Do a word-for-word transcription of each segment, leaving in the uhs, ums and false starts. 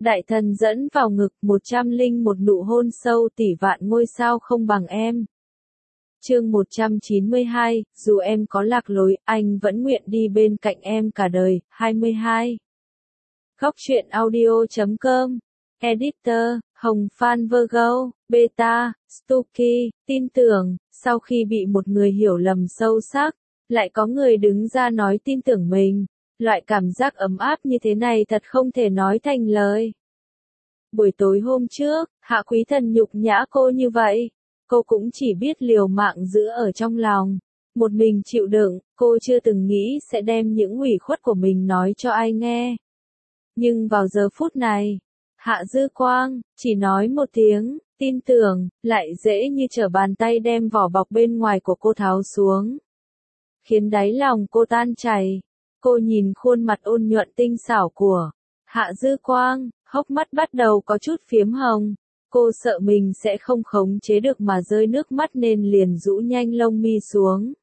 Đại thần dẫn vào ngực, một trăm linh một nụ hôn sâu tỷ vạn ngôi sao không bằng em. Chương một trăm chín mươi hai, dù em có lạc lối, anh vẫn nguyện đi bên cạnh em cả đời. hai mươi hai. Góc truyện audio chấm com. Editor, Hồng Phan Virgo, Beta, Stucky, tin tưởng, sau khi bị một người hiểu lầm sâu sắc, lại có người đứng ra nói tin tưởng mình. Loại cảm giác ấm áp như thế này thật không thể nói thành lời. Buổi tối hôm trước, Hạ Quý Thần nhục nhã cô như vậy. Cô cũng chỉ biết liều mạng giữ ở trong lòng. Một mình chịu đựng, cô chưa từng nghĩ sẽ đem những ủy khuất của mình nói cho ai nghe. Nhưng vào giờ phút này, Hạ Dư Quang, chỉ nói một tiếng, tin tưởng, lại dễ như trở bàn tay đem vỏ bọc bên ngoài của cô tháo xuống. Khiến đáy lòng cô tan chảy. Cô nhìn khuôn mặt ôn nhuận tinh xảo của Hạ Dư Quang, hốc mắt bắt đầu có chút phiếm hồng. Cô sợ mình sẽ không khống chế được mà rơi nước mắt nên liền rũ nhanh lông mi xuống.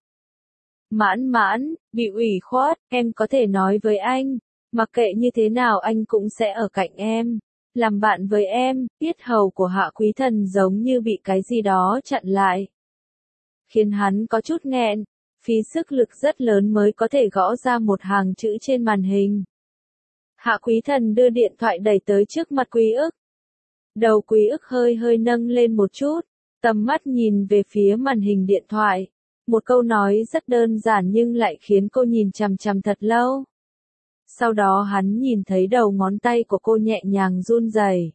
Mãn mãn, bị ủy khuất, em có thể nói với anh, mặc kệ như thế nào anh cũng sẽ ở cạnh em, làm bạn với em. Yết hầu của Hạ Quý Thần giống như bị cái gì đó chặn lại, khiến hắn có chút nghẹn, phí sức lực rất lớn mới có thể gõ ra một hàng chữ trên màn hình. Hạ Quý Thần đưa điện thoại đẩy tới trước mặt Quý Ức. Đầu Quý Ức hơi hơi nâng lên một chút, tầm mắt nhìn về phía màn hình điện thoại. Một câu nói rất đơn giản nhưng lại khiến cô nhìn chằm chằm thật lâu. Sau đó hắn nhìn thấy đầu ngón tay của cô nhẹ nhàng run rẩy.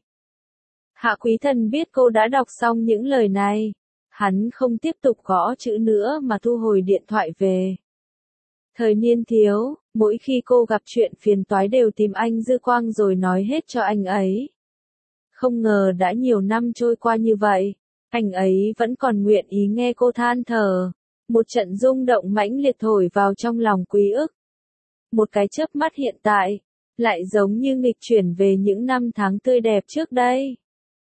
Hạ Quý Thần biết cô đã đọc xong những lời này. Hắn không tiếp tục gõ chữ nữa mà thu hồi điện thoại về. Thời niên thiếu, mỗi khi cô gặp chuyện phiền toái đều tìm anh Dư Quang rồi nói hết cho anh ấy. Không ngờ đã nhiều năm trôi qua như vậy, anh ấy vẫn còn nguyện ý nghe cô than thở. Một trận rung động mãnh liệt thổi vào trong lòng Quý Ức. Một cái chớp mắt hiện tại, lại giống như nghịch chuyển về những năm tháng tươi đẹp trước đây.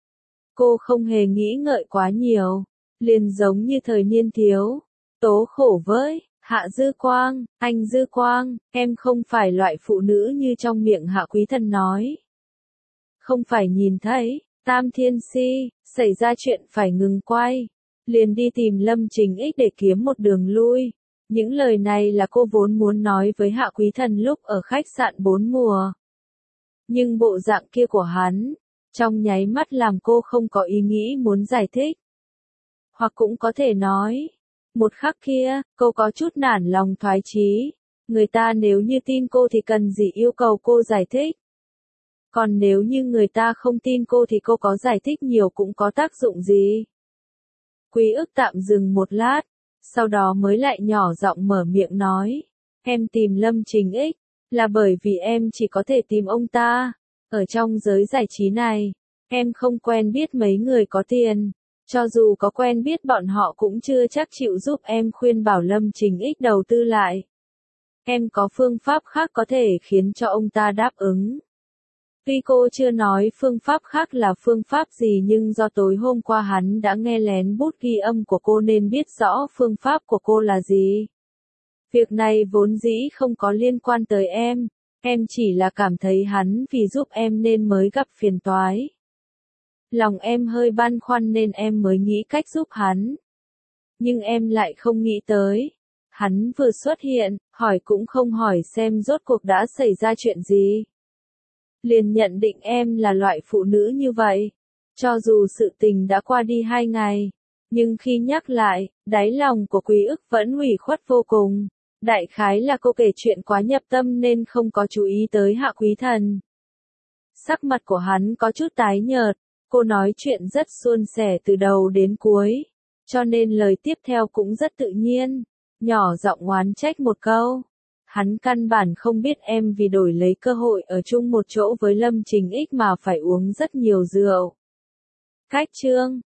Cô không hề nghĩ ngợi quá nhiều, liền giống như thời niên thiếu. Tố khổ với Hạ Dư Quang, anh Dư Quang, em không phải loại phụ nữ như trong miệng Hạ Quý Thần nói. Không phải nhìn thấy, Tam Thiên Si, xảy ra chuyện phải ngừng quay. Liền đi tìm Lâm Trình Ích để kiếm một đường lui. Những lời này là cô vốn muốn nói với Hạ Quý Thần lúc ở khách sạn bốn mùa. Nhưng bộ dạng kia của hắn, trong nháy mắt làm cô không có ý nghĩ muốn giải thích. Hoặc cũng có thể nói, một khắc kia, cô có chút nản lòng thoái chí. Người ta nếu như tin cô thì cần gì yêu cầu cô giải thích. Còn nếu như người ta không tin cô thì cô có giải thích nhiều cũng có tác dụng gì. Quý Ức tạm dừng một lát, sau đó mới lại nhỏ giọng mở miệng nói. Em tìm Lâm Trình Ích, là bởi vì em chỉ có thể tìm ông ta. Ở trong giới giải trí này, em không quen biết mấy người có tiền. Cho dù có quen biết bọn họ cũng chưa chắc chịu giúp em khuyên bảo Lâm Trình Ích đầu tư lại. Em có phương pháp khác có thể khiến cho ông ta đáp ứng. Tuy cô chưa nói phương pháp khác là phương pháp gì nhưng do tối hôm qua hắn đã nghe lén bút ghi âm của cô nên biết rõ phương pháp của cô là gì. Việc này vốn dĩ không có liên quan tới em, em chỉ là cảm thấy hắn vì giúp em nên mới gặp phiền toái. Lòng em hơi băn khoăn nên em mới nghĩ cách giúp hắn. Nhưng em lại không nghĩ tới. Hắn vừa xuất hiện, hỏi cũng không hỏi xem rốt cuộc đã xảy ra chuyện gì. Liền nhận định em là loại phụ nữ như vậy. Cho dù sự tình đã qua đi hai ngày, nhưng khi nhắc lại, đáy lòng của Quý Ức vẫn ủy khuất vô cùng. Đại khái là cô kể chuyện quá nhập tâm nên không có chú ý tới Hạ Quý Thần. Sắc mặt của hắn có chút tái nhợt, cô nói chuyện rất suôn sẻ từ đầu đến cuối, cho nên lời tiếp theo cũng rất tự nhiên, nhỏ giọng oán trách một câu. Hắn căn bản không biết em vì đổi lấy cơ hội ở chung một chỗ với Lâm Trình Ích mà phải uống rất nhiều rượu. Cách chương